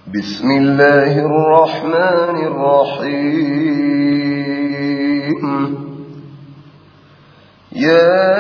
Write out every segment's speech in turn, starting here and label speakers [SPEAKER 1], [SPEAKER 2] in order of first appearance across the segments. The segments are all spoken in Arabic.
[SPEAKER 1] بسم الله الرحمن الرحيم. يا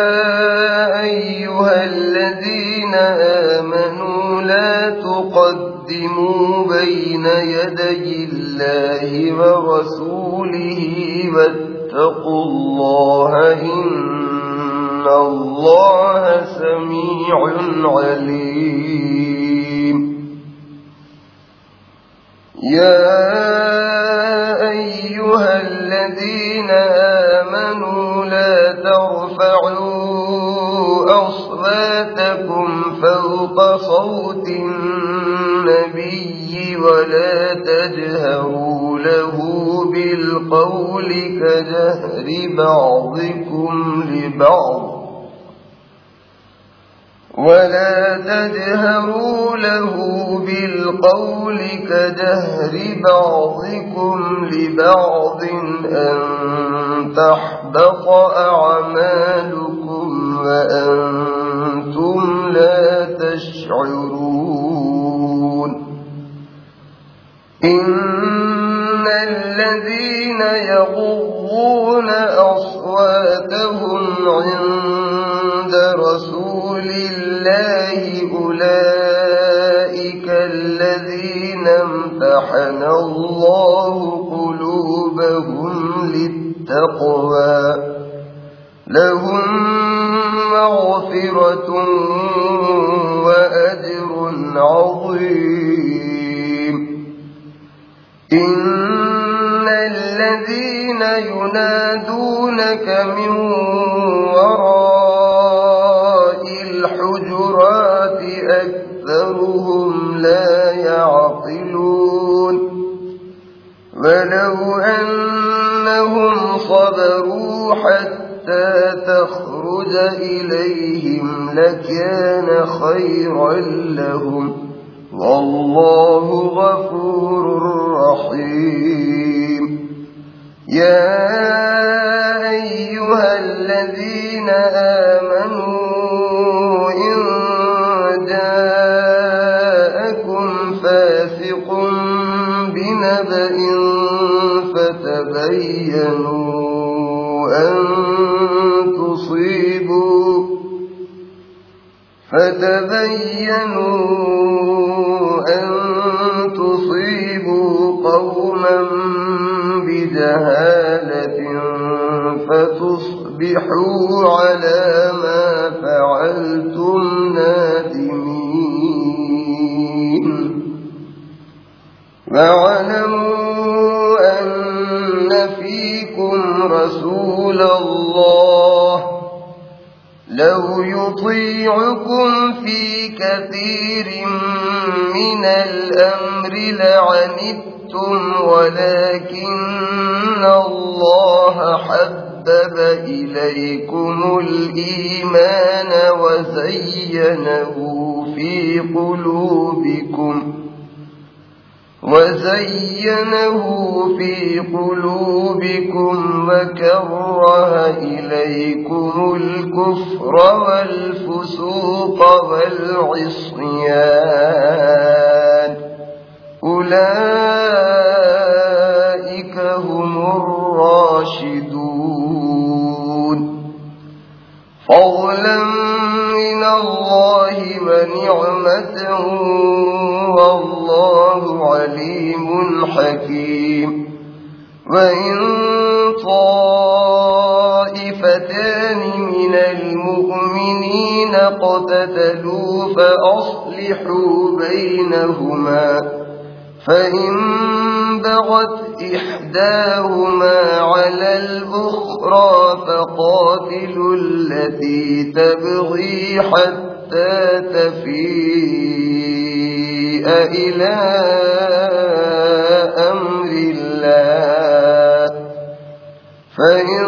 [SPEAKER 1] أيها الذين آمنوا لا تقدموا بين يدي الله ورسوله واتقوا الله إن الله سميع عليم. يا أيها الذين آمنوا لا ترفعوا أصواتكم فوق صوت النبي ولا تجهروا له بالقول كجهر بعضكم لبعض أن تحبط أعمالكم وأنتم لا تشعرون. إن الذين يغضون أصواتهم عند رسول الله أولئك الذين امتحن الله قلوبهم للتقوى لهم مغفرة وأجر عظيم. إن الذين ينادونك من وراء الحجرات أكثرهم لا يعقلون. ولو أنهم صبروا حتى تخرج إليهم لكان خيرا لهم والله غفور رحيم. يا أيها الذين آمنوا إن جاءكم فاسق بنبأ فتبينوا أن تصيبوا قوما بجهالة فتصبحوا على ما فعلتم نادمين. واعلموا أن فيكم رسول الله لو يطيعكم في كثير من الأمر لعنتم ولكن الله حبب إليكم الإيمان وزينه في قلوبكم وكره إليكم الكفر والفسوق والعصيان أولئك هم الراشدون. فضلا من الله ونعمة والله عليم حكيم. وإن طائفتان من المؤمنين اقتتلوا فأصلحوا بينهما فإن بغت إحداهما على الأخرى فقاتلوا التي تبغي حتى تفيء إلى أمر الله فإن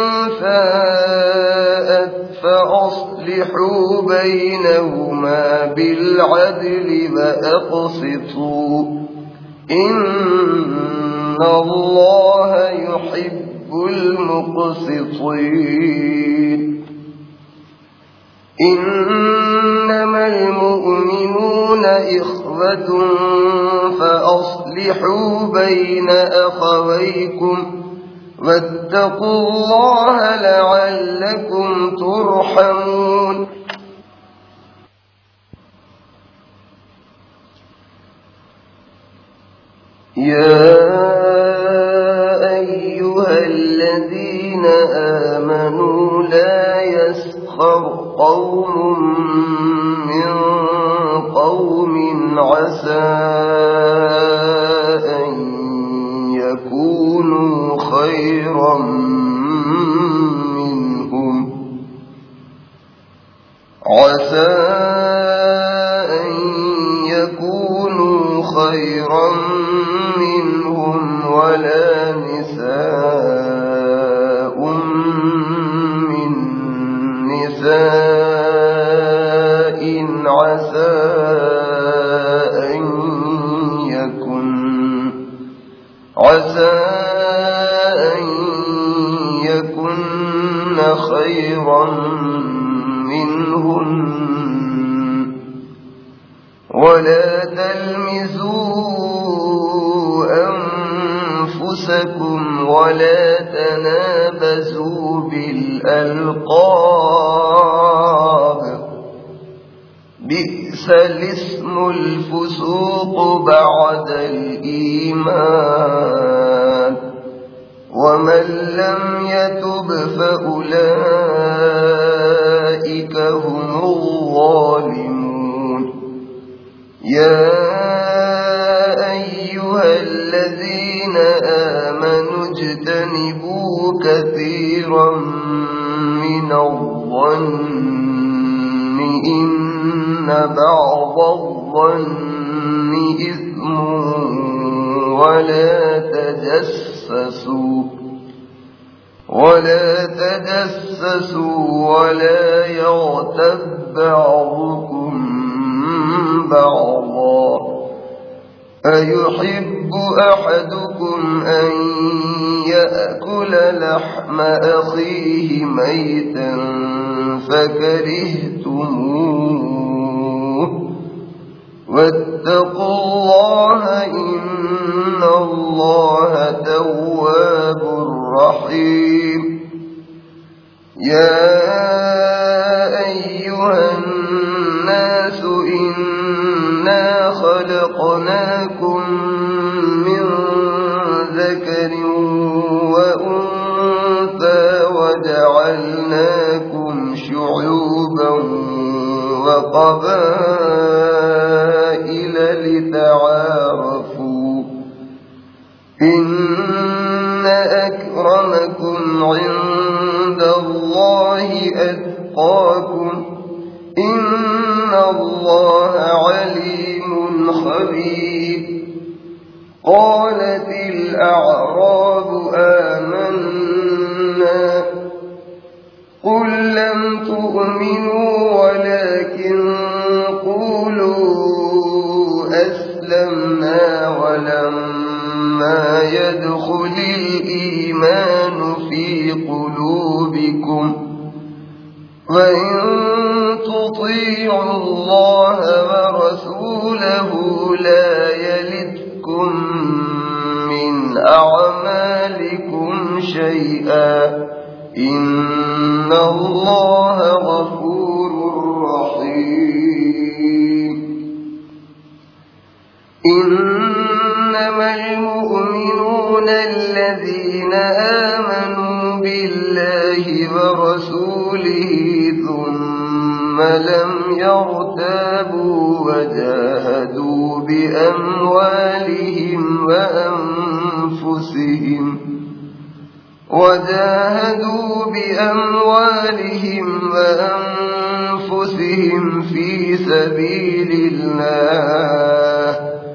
[SPEAKER 1] فاءت فأصلحوا بينهما بالعدل وأقسطوا إن الله يحب المقسطين. إن إنما المؤمنون إخوة فأصلحوا بين أخويكم واتقوا الله لعلكم ترحمون يا أيها الذين آمنوا لا يسخر قوم من قوم عسى أن يكونوا خيرا منهم ولا نساء من نساء عسى أن يكن خيرا منهن ولا تلمزوا أنفسكم ولا تنابزوا بالألقاب بئس الاسم الفسوق بعد الإيمان ومن لم يتب فأولئك هم الظالمون يا أيها الذين آمنوا اجتنبوا كثيرا من الظن إن بعض الظن إثم ولا تجسسوا ولا يغتب بعضكم بعضا أيحب أحدكم أن يأكل لحم أخيه ميتا فكرهتموه واتقوا الله إن الله تواب رحيم يا أيها الناس إنا خلقناكم من ذكر وأنثى وجعلناكم شعوبا وقبائل لتعارفوا إن أكرمكم عند الله أتقاكم إن الله عليم خبير قالت الأعراب آمنا قل لم تؤمنوا ولكن قولوا أسلمنا ولما يدخل الإيمان في قلوبكم وإن تطيعوا الله ورسوله لا يلتكم من أعمالكم شيئا إن الله غفور رحيم إنما المؤمنون الذين آمنوا بالله ورسوله ثم لم يرتابوا وجاهدوا بأموالهم وأنفسهم في سبيل الله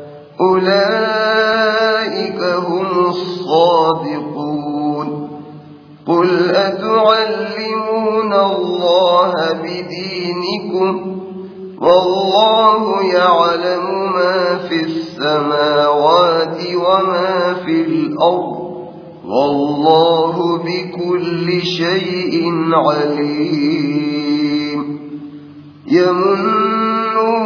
[SPEAKER 1] أولئك هم الصادقون قل أتعلمون الله بدينكم والله يعلم ما في السماوات وما في الأرض والله بكل شيء عليم يمنون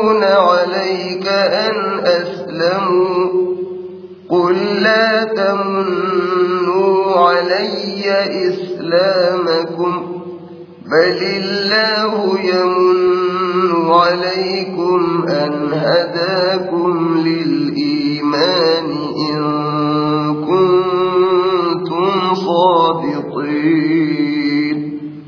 [SPEAKER 1] يمنون عليك أن أسلموا قل لا تمنوا علي إسلامكم بل الله يمن عليكم أن هداكم للإيمان إن كنتم صادقين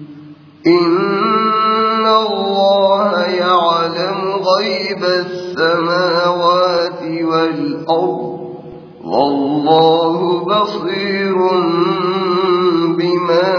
[SPEAKER 1] إن الله يعلم غيب السماوات والأرض والله بصير بما